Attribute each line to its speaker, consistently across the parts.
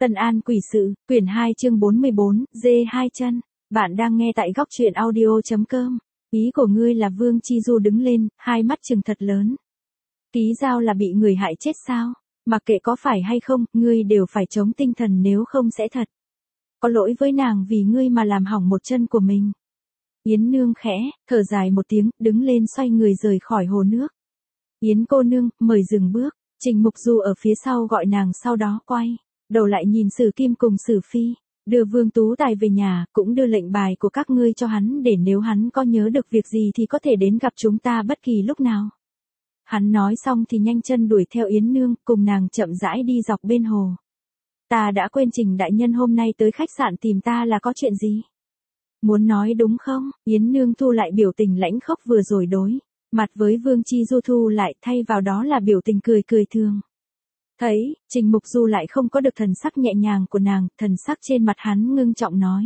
Speaker 1: Tân An Quỷ Sự, quyển 2 chương 44, dê hai chân. Bạn đang nghe tại góc truyện audio.com. Ý của ngươi là Vương Chi Du đứng lên, hai mắt trừng thật lớn. Ký Giao là bị người hại chết sao? Mặc kệ có phải hay không, ngươi đều phải chống tinh thần nếu không sẽ thật. Có lỗi với nàng vì ngươi mà làm hỏng một chân của mình. Yến Nương khẽ, thở dài một tiếng, đứng lên xoay người rời khỏi hồ nước. Yến cô nương, mời dừng bước. Trình Mục Du ở phía sau gọi nàng sau đó quay đầu lại nhìn Sử Kim cùng Sử Phi, đưa Vương Tú Tài về nhà, cũng đưa lệnh bài của các ngươi cho hắn để nếu hắn có nhớ được việc gì thì có thể đến gặp chúng ta bất kỳ lúc nào. Hắn nói xong thì nhanh chân đuổi theo Yến Nương, cùng nàng chậm rãi đi dọc bên hồ. Ta đã quên Trình đại nhân hôm nay tới khách sạn tìm ta là có chuyện gì? Muốn nói đúng không? Yến Nương thu lại biểu tình lãnh khốc vừa rồi đối mặt với Vương Chi Du thu lại, thay vào đó là biểu tình cười cười thường. Thấy, Trình Mục Du lại không có được thần sắc nhẹ nhàng của nàng, thần sắc trên mặt hắn ngưng trọng nói.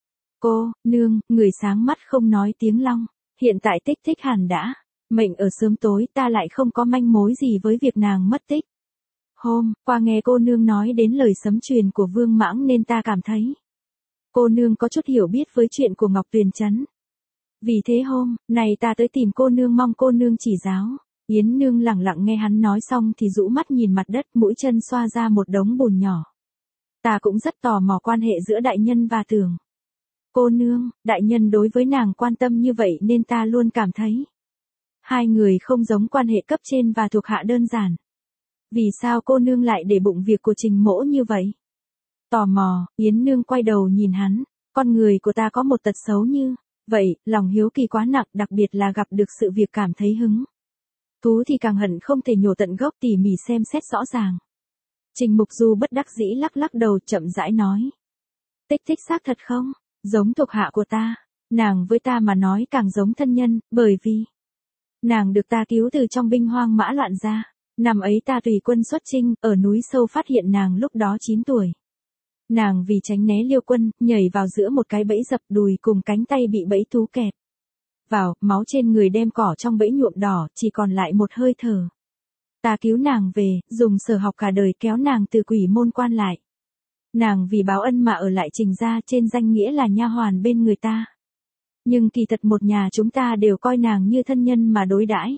Speaker 1: Cô, nương, người sáng mắt không nói tiếng long, hiện tại Tích Tích hẳn đã mệnh ở sớm tối, ta lại không có manh mối gì với việc nàng mất tích. Hôm qua nghe cô nương nói đến lời sấm truyền của Vương Mãng nên ta cảm thấy cô nương có chút hiểu biết với chuyện của Ngọc Tuyền Trấn. Vì thế hôm nay ta tới tìm cô nương mong cô nương chỉ giáo. Yến Nương lẳng lặng nghe hắn nói xong thì rũ mắt nhìn mặt đất, mũi chân xoa ra một đống bùn nhỏ. Ta cũng rất tò mò quan hệ giữa đại nhân và Tưởng cô nương, đại nhân đối với nàng quan tâm như vậy nên ta luôn cảm thấy hai người không giống quan hệ cấp trên và thuộc hạ đơn giản. Vì sao cô nương lại để bụng việc của Trình mỗ như vậy? Tò mò, Yến Nương quay đầu nhìn hắn, con người của ta có một tật xấu như vậy, lòng hiếu kỳ quá nặng, đặc biệt là gặp được sự việc cảm thấy hứng thú thì càng hận không thể nhổ tận gốc, tỉ mỉ xem xét rõ ràng. Trình Mục Du bất đắc dĩ lắc lắc đầu, chậm rãi nói. Tích Tích xác thật không? Giống thuộc hạ của ta. Nàng với ta mà nói càng giống thân nhân, bởi vì nàng được ta cứu từ trong binh hoang mã loạn ra. Năm ấy ta tùy quân xuất chinh, ở núi sâu phát hiện nàng lúc đó 9 tuổi. Nàng vì tránh né Liêu quân, nhảy vào giữa một cái bẫy dập, đùi cùng cánh tay bị bẫy thú kẹp vào, máu trên người đem cỏ trong bẫy nhuộm đỏ, chỉ còn lại một hơi thở. Ta cứu nàng về, dùng sở học cả đời kéo nàng từ quỷ môn quan lại. Nàng vì báo ân mà ở lại Trình gia, trên danh nghĩa là nha hoàn bên người ta. Nhưng kỳ thật một nhà chúng ta đều coi nàng như thân nhân mà đối đãi.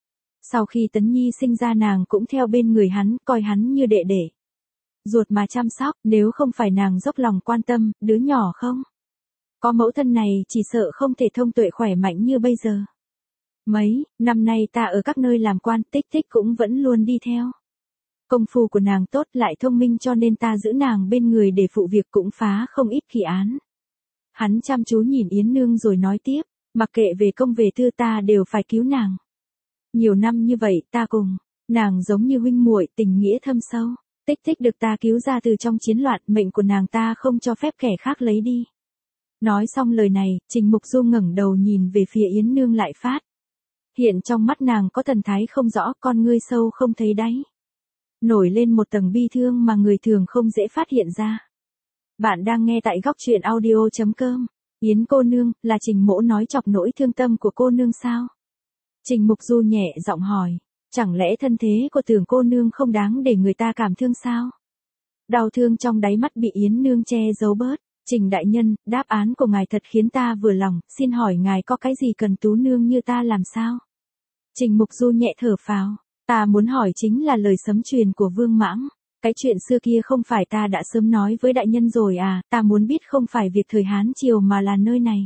Speaker 1: Sau khi Tấn Nhi sinh ra nàng cũng theo bên người hắn, coi hắn như đệ đệ ruột mà chăm sóc, nếu không phải nàng dốc lòng quan tâm, đứa nhỏ không có mẫu thân này chỉ sợ không thể thông tuệ khỏe mạnh như bây giờ. Mấy năm nay ta ở các nơi làm quan, Tích Tích cũng vẫn luôn đi theo. Công phu của nàng tốt lại thông minh cho nên ta giữ nàng bên người để phụ việc, cũng phá không ít kỳ án. Hắn chăm chú nhìn Yến Nương rồi nói tiếp, mặc kệ về công về tư ta đều phải cứu nàng. Nhiều năm như vậy ta cùng nàng giống như huynh muội, tình nghĩa thâm sâu. Tích Tích được ta cứu ra từ trong chiến loạn, mệnh của nàng ta không cho phép kẻ khác lấy đi. Nói xong lời này, Trình Mục Du ngẩng đầu nhìn về phía Yến Nương lại phát hiện trong mắt nàng có thần thái không rõ, con ngươi sâu không thấy đáy, nổi lên một tầng bi thương mà người thường không dễ phát hiện ra. Bạn đang nghe tại góc truyện audio.com. Yến cô nương, là Trình mỗ nói chọc nỗi thương tâm của cô nương sao? Trình Mục Du nhẹ giọng hỏi, chẳng lẽ thân thế của Tưởng cô nương không đáng để người ta cảm thương sao? Đau thương trong đáy mắt bị Yến Nương che giấu bớt. Trình đại nhân, đáp án của ngài thật khiến ta vừa lòng, xin hỏi ngài có cái gì cần tú nương như ta làm sao? Trình Mục Du nhẹ thở phào, ta muốn hỏi chính là lời sấm truyền của Vương Mãng. Cái chuyện xưa kia không phải ta đã sớm nói với đại nhân rồi à, ta muốn biết không phải việc thời Hán Triều mà là nơi này.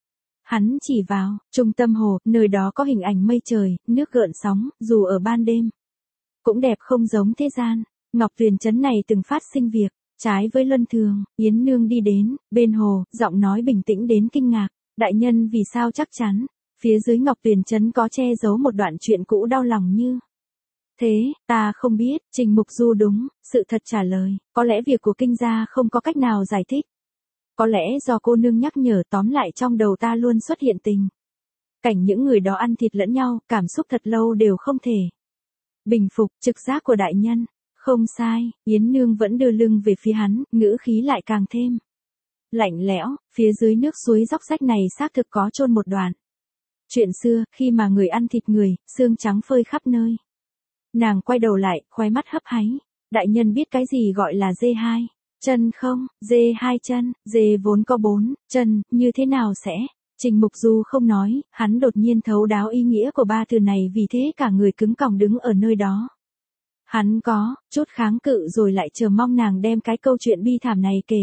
Speaker 1: Hắn chỉ vào trung tâm hồ, nơi đó có hình ảnh mây trời, nước gợn sóng, dù ở ban đêm cũng đẹp không giống thế gian. Ngọc Tuyền Trấn này từng phát sinh việc trái với luân thường. Yến Nương đi đến bên hồ, giọng nói bình tĩnh đến kinh ngạc. Đại nhân vì sao chắc chắn phía dưới Ngọc Tuyền Trấn có che giấu một đoạn chuyện cũ đau lòng như thế? Ta không biết. Trình Mục Du đúng sự thật trả lời. Có lẽ việc của kinh gia không có cách nào giải thích. Có lẽ do cô nương nhắc nhở, tóm lại trong đầu ta luôn xuất hiện tình cảnh những người đó ăn thịt lẫn nhau, cảm xúc thật lâu đều không thể bình phục. Trực giác của đại nhân không sai. Yến Nương vẫn đưa lưng về phía hắn, ngữ khí lại càng thêm lạnh lẽo. Phía dưới nước suối róc rách này xác thực có chôn một đoạn chuyện xưa, khi mà người ăn thịt người, xương trắng phơi khắp nơi. Nàng quay đầu lại, khóe mắt hấp háy. Đại nhân biết cái gì gọi là dê hai chân không, dê 2 chân, dê vốn có 4 chân, như thế nào sẽ? Trình Mục Du không nói, hắn đột nhiên thấu đáo ý nghĩa của ba từ này vì thế cả người cứng còng đứng ở nơi đó. Hắn có chút kháng cự rồi lại chờ mong nàng đem cái câu chuyện bi thảm này kể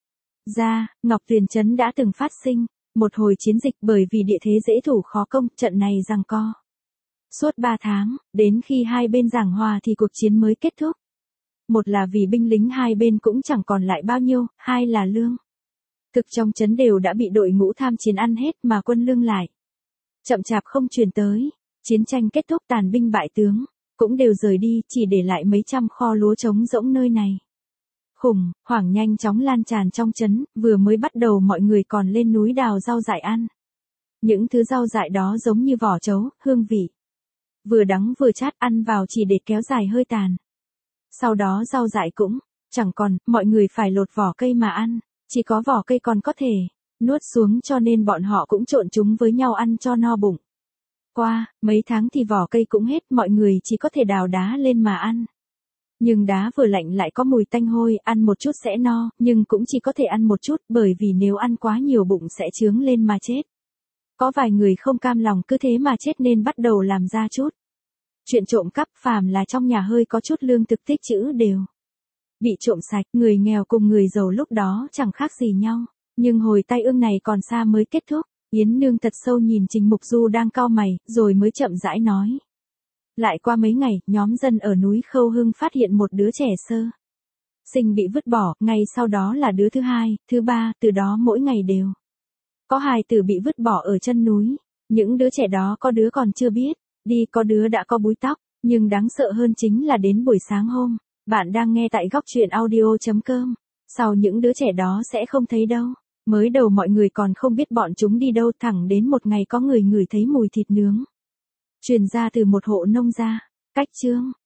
Speaker 1: ra. Ngọc Tuyền Trấn đã từng phát sinh một hồi chiến dịch bởi vì địa thế dễ thủ khó công, trận này giằng co suốt 3 tháng, đến khi hai bên giảng hòa thì cuộc chiến mới kết thúc. Một là vì binh lính hai bên cũng chẳng còn lại bao nhiêu, hai là lương thực trong trấn đều đã bị đội ngũ tham chiến ăn hết mà quân lương lại chậm chạp không truyền tới. Chiến tranh kết thúc, tàn binh bại tướng cũng đều rời đi, chỉ để lại mấy trăm kho lúa trống rỗng nơi này. Khủng hoảng nhanh chóng lan tràn trong trấn, vừa mới bắt đầu mọi người còn lên núi đào rau dại ăn. Những thứ rau dại đó giống như vỏ trấu, hương vị vừa đắng vừa chát, ăn vào chỉ để kéo dài hơi tàn. Sau đó rau dại cũng chẳng còn, mọi người phải lột vỏ cây mà ăn, chỉ có vỏ cây còn có thể nuốt xuống, cho nên bọn họ cũng trộn chúng với nhau ăn cho no bụng. Qua mấy tháng thì vỏ cây cũng hết, mọi người chỉ có thể đào đá lên mà ăn. Nhưng đá vừa lạnh lại có mùi tanh hôi, ăn một chút sẽ no, nhưng cũng chỉ có thể ăn một chút, bởi vì nếu ăn quá nhiều bụng sẽ chướng lên mà chết. Có vài người không cam lòng cứ thế mà chết nên bắt đầu làm ra chút chuyện trộm cắp, phàm là trong nhà hơi có chút lương thực tích trữ đều bị trộm sạch. Người nghèo cùng người giàu lúc đó chẳng khác gì nhau, nhưng hồi tai ương này còn xa mới kết thúc. Yến Nương thật sâu nhìn Trình Mục Du đang cau mày, rồi mới chậm rãi nói. Lại qua mấy ngày, nhóm dân ở núi Khâu Hưng phát hiện một đứa trẻ sơ sinh bị vứt bỏ, ngay sau đó là đứa thứ hai, thứ ba, từ đó mỗi ngày đều có hài tử bị vứt bỏ ở chân núi. Những đứa trẻ đó có đứa còn chưa biết đi, có đứa đã có búi tóc, nhưng đáng sợ hơn chính là đến buổi sáng hôm bạn đang nghe tại góc truyện audio.com, sau những đứa trẻ đó sẽ không thấy đâu. Mới đầu mọi người còn không biết bọn chúng đi đâu, thẳng đến một ngày có người ngửi thấy mùi thịt nướng truyền ra từ một hộ nông gia cách chương